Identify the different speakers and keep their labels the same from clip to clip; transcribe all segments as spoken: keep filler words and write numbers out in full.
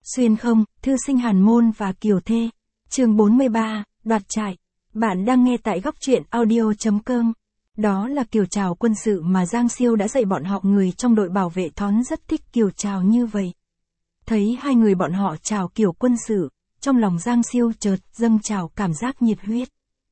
Speaker 1: Xuyên không, thư sinh Hàn Môn và Kiều Thê. Chương bốn mươi ba, đoạt trại. Bạn đang nghe tại góc truyện audio chấm com. Đó là kiểu chào quân sự mà Giang Siêu đã dạy bọn họ, người trong đội bảo vệ thón rất thích kiểu chào như vậy. Thấy hai người bọn họ chào kiểu quân sự, trong lòng Giang Siêu chợt dâng trào cảm giác nhiệt huyết.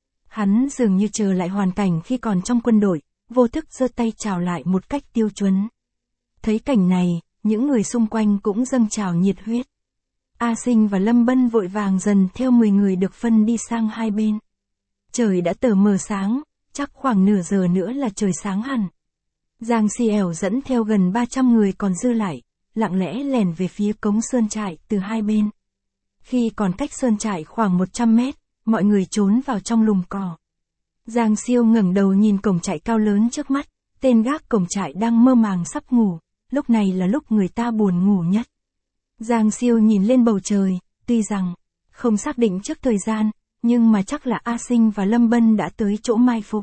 Speaker 1: Hắn dường như chờ lại hoàn cảnh khi còn trong quân đội, vô thức giơ tay chào lại một cách tiêu chuẩn. Thấy cảnh này, những người xung quanh cũng dâng trào nhiệt huyết. A Sinh và Lâm Bân vội vàng dần theo mười người được phân đi sang hai bên. Trời đã tờ mờ sáng, chắc khoảng nửa giờ nữa là trời sáng hẳn. Giang Siêu dẫn theo gần ba trăm người còn dư lại, lặng lẽ lèn về phía cống sơn trại từ hai bên. Khi còn cách sơn trại khoảng một trăm mét, mọi người trốn vào trong lùm cỏ. Giang Siêu ngẩng đầu nhìn cổng trại cao lớn trước mắt, tên gác cổng trại đang mơ màng sắp ngủ, lúc này là lúc người ta buồn ngủ nhất. Giang Siêu nhìn lên bầu trời, tuy rằng không xác định trước thời gian, nhưng mà chắc là A Sinh và Lâm Bân đã tới chỗ mai phục.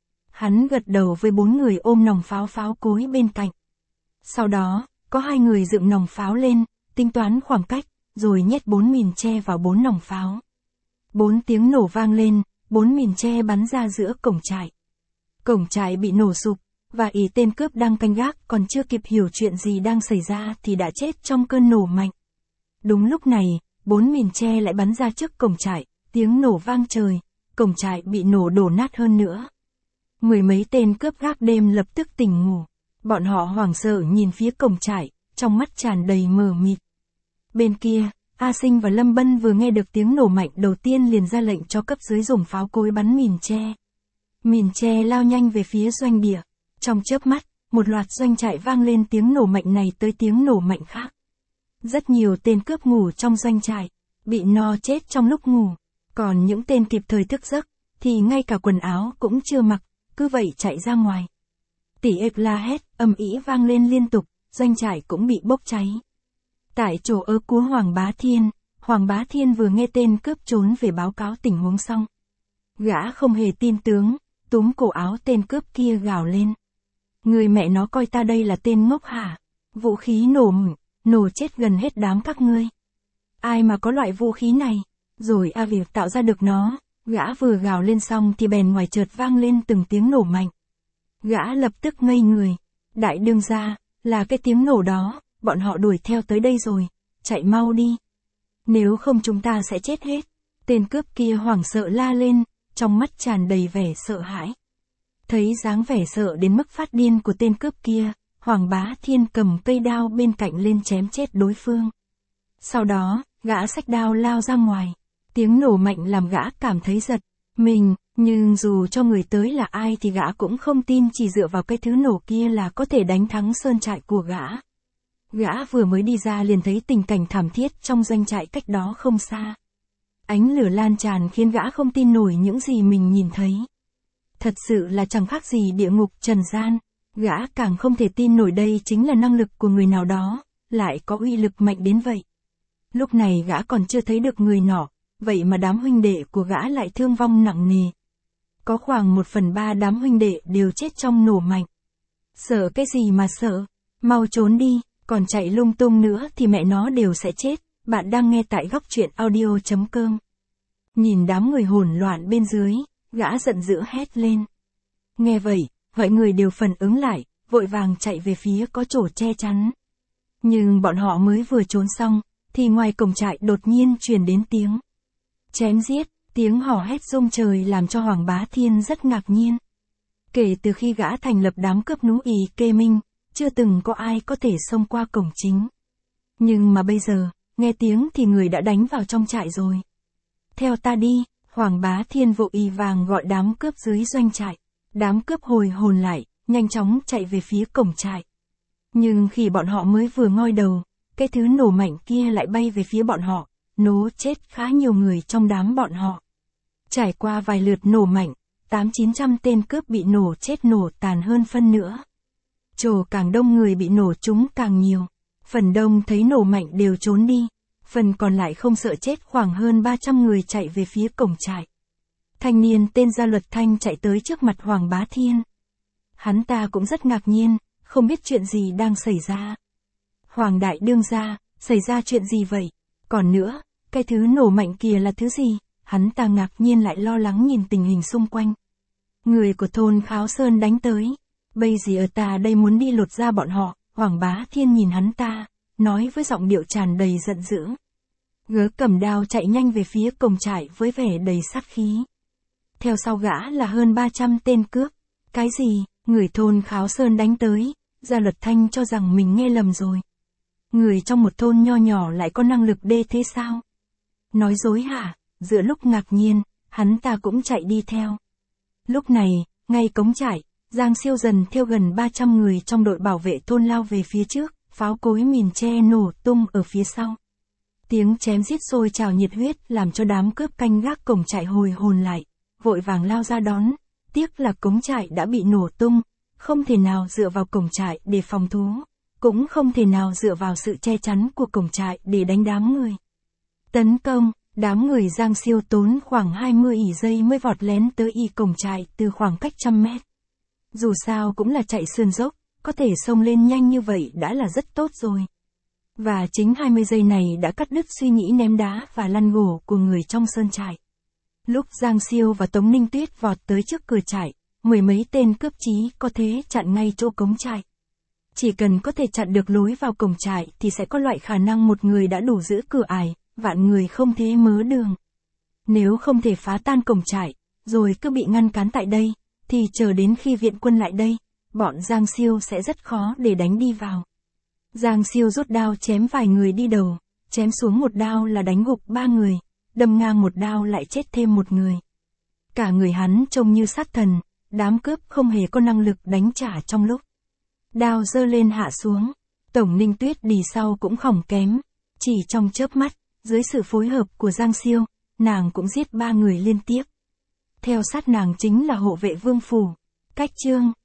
Speaker 1: Hắn gật đầu với bốn người ôm nòng pháo pháo cối bên cạnh. Sau đó, có hai người dựng nòng pháo lên, tính toán khoảng cách, rồi nhét bốn mìn tre vào bốn nòng pháo. Bốn tiếng nổ vang lên, bốn mìn tre bắn ra giữa cổng trại. Cổng trại bị nổ sụp, và ý tên cướp đang canh gác còn chưa kịp hiểu chuyện gì đang xảy ra thì đã chết trong cơn nổ mạnh. Đúng lúc này, bốn mìn tre lại bắn ra trước cổng trại, tiếng nổ vang trời, cổng trại bị nổ đổ nát hơn nữa. Mười mấy tên cướp gác đêm lập tức tỉnh ngủ, bọn họ hoảng sợ nhìn phía cổng trại, trong mắt tràn đầy mờ mịt. Bên kia, A Sinh và Lâm Bân vừa nghe được tiếng nổ mạnh đầu tiên liền ra lệnh cho cấp dưới dùng pháo cối bắn mìn tre. Mìn tre lao nhanh về phía doanh địa. Trong chớp mắt, một loạt doanh trại vang lên tiếng nổ mạnh này tới tiếng nổ mạnh khác. Rất nhiều tên cướp ngủ trong doanh trại, bị no chết trong lúc ngủ, còn những tên kịp thời thức giấc, thì ngay cả quần áo cũng chưa mặc, cứ vậy chạy ra ngoài. Tỉ ếch la hét, ầm ĩ vang lên liên tục, doanh trại cũng bị bốc cháy. Tại chỗ ớ của Hoàng Bá Thiên, Hoàng Bá Thiên vừa nghe tên cướp trốn về báo cáo tình huống xong. Gã không hề tin tướng, túm cổ áo tên cướp kia gào lên. Người mẹ nó coi ta đây là tên ngốc hả? Vũ khí nổ mửng, nổ chết gần hết đám các ngươi. Ai mà có loại vũ khí này? Rồi a việc tạo ra được nó. Gã vừa gào lên xong thì bèn ngoài chợt vang lên từng tiếng nổ mạnh. Gã lập tức ngây người. Đại đương gia, là cái tiếng nổ đó, bọn họ đuổi theo tới đây rồi, chạy mau đi. Nếu không chúng ta sẽ chết hết. Tên cướp kia hoảng sợ la lên, trong mắt tràn đầy vẻ sợ hãi. Thấy dáng vẻ sợ đến mức phát điên của tên cướp kia, Hoàng Bá Thiên cầm cây đao bên cạnh lên chém chết đối phương. Sau đó, gã xách đao lao ra ngoài. Tiếng nổ mạnh làm gã cảm thấy giật mình, nhưng dù cho người tới là ai thì gã cũng không tin chỉ dựa vào cái thứ nổ kia là có thể đánh thắng sơn trại của gã. Gã vừa mới đi ra liền thấy tình cảnh thảm thiết trong doanh trại cách đó không xa. Ánh lửa lan tràn khiến gã không tin nổi những gì mình nhìn thấy. Thật sự là chẳng khác gì địa ngục trần gian, gã càng không thể tin nổi đây chính là năng lực của người nào đó, lại có uy lực mạnh đến vậy. Lúc này gã còn chưa thấy được người nọ, vậy mà đám huynh đệ của gã lại thương vong nặng nề. Có khoảng một phần ba đám huynh đệ đều chết trong nổ mạnh. Sợ cái gì mà sợ, mau trốn đi, còn chạy lung tung nữa thì mẹ nó đều sẽ chết. Bạn đang nghe tại góc truyện audio chấm com. Nhìn đám người hỗn loạn bên dưới, gã giận dữ hét lên. Nghe vậy, mọi người đều phản ứng lại, vội vàng chạy về phía có chỗ che chắn. Nhưng bọn họ mới vừa trốn xong, thì ngoài cổng trại đột nhiên truyền đến tiếng chém giết, tiếng hò hét rung trời làm cho Hoàng Bá Thiên rất ngạc nhiên. Kể từ khi gã thành lập đám cướp núi Y Kê Minh, chưa từng có ai có thể xông qua cổng chính. Nhưng mà bây giờ, nghe tiếng thì người đã đánh vào trong trại rồi. Theo ta đi, Hoàng Bá Thiên vội y vàng gọi đám cướp dưới doanh trại. Đám cướp hồi hồn lại, nhanh chóng chạy về phía cổng trại. Nhưng khi bọn họ mới vừa ngoi đầu, cái thứ nổ mạnh kia lại bay về phía bọn họ, nổ chết khá nhiều người trong đám bọn họ. Trải qua vài lượt nổ mạnh, tám chín trăm tên cướp bị nổ chết nổ tàn hơn phân nữa. Chỗ càng đông người bị nổ trúng càng nhiều. Phần đông thấy nổ mạnh đều trốn đi, phần còn lại không sợ chết khoảng hơn ba trăm người chạy về phía cổng trại. Thanh niên tên Gia Luật Thanh chạy tới trước mặt Hoàng Bá Thiên. Hắn ta cũng rất ngạc nhiên, không biết chuyện gì đang xảy ra. Hoàng đại đương gia, xảy ra chuyện gì vậy? Còn nữa, cái thứ nổ mạnh kia là thứ gì? Hắn ta ngạc nhiên lại lo lắng nhìn tình hình xung quanh. Người của thôn Kháo Sơn đánh tới. Bây giờ ta đây muốn đi lột ra bọn họ. Hoàng Bá Thiên nhìn hắn ta, nói với giọng điệu tràn đầy giận dữ. Gớ cầm đao chạy nhanh về phía cổng trại với vẻ đầy sát khí. Theo sau gã là hơn ba trăm tên cướp. Cái gì? Người thôn Kháo Sơn đánh tới. Gia Luật Thanh cho rằng mình nghe lầm rồi. Người trong một thôn nho nhỏ lại có năng lực đê thế sao? Nói dối hả? Giữa lúc ngạc nhiên, hắn ta cũng chạy đi theo. Lúc này, ngay cống trại, Giang Siêu dần theo gần ba trăm người trong đội bảo vệ thôn lao về phía trước, pháo cối mìn tre nổ tung ở phía sau. Tiếng chém giết sôi trào nhiệt huyết làm cho đám cướp canh gác cổng trại hồi hồn lại, vội vàng lao ra đón. Tiếc là cống trại đã bị nổ tung, không thể nào dựa vào cổng trại để phòng thú, cũng không thể nào dựa vào sự che chắn của cổng trại để đánh đám người. Tấn công, đám người Giang Siêu tốn khoảng hai mươi ỷ giây mới vọt lén tới y cổng trại từ khoảng cách trăm mét. Dù sao cũng là chạy sườn dốc, có thể xông lên nhanh như vậy đã là rất tốt rồi. Và chính hai mươi giây này đã cắt đứt suy nghĩ ném đá và lăn gỗ của người trong sơn trại. Lúc Giang Siêu và Tống Ninh Tuyết vọt tới trước cửa trại, mười mấy tên cướp chí có thế chặn ngay chỗ cống trại. Chỉ cần có thể chặn được lối vào cổng trại thì sẽ có loại khả năng một người đã đủ giữ cửa ải, vạn người không thế mớ đường. Nếu không thể phá tan cổng trại, rồi cứ bị ngăn cản tại đây, thì chờ đến khi viện quân lại đây, bọn Giang Siêu sẽ rất khó để đánh đi vào. Giang Siêu rút đao chém vài người đi đầu, chém xuống một đao là đánh gục ba người, đâm ngang một đao lại chết thêm một người. Cả người hắn trông như sát thần, đám cướp không hề có năng lực đánh trả trong lúc đao giơ lên hạ xuống. Tổng Ninh Tuyết đi sau cũng không kém, chỉ trong chớp mắt, dưới sự phối hợp của Giang Siêu, nàng cũng giết ba người liên tiếp. Theo sát nàng chính là hộ vệ Vương Phủ. Cách chương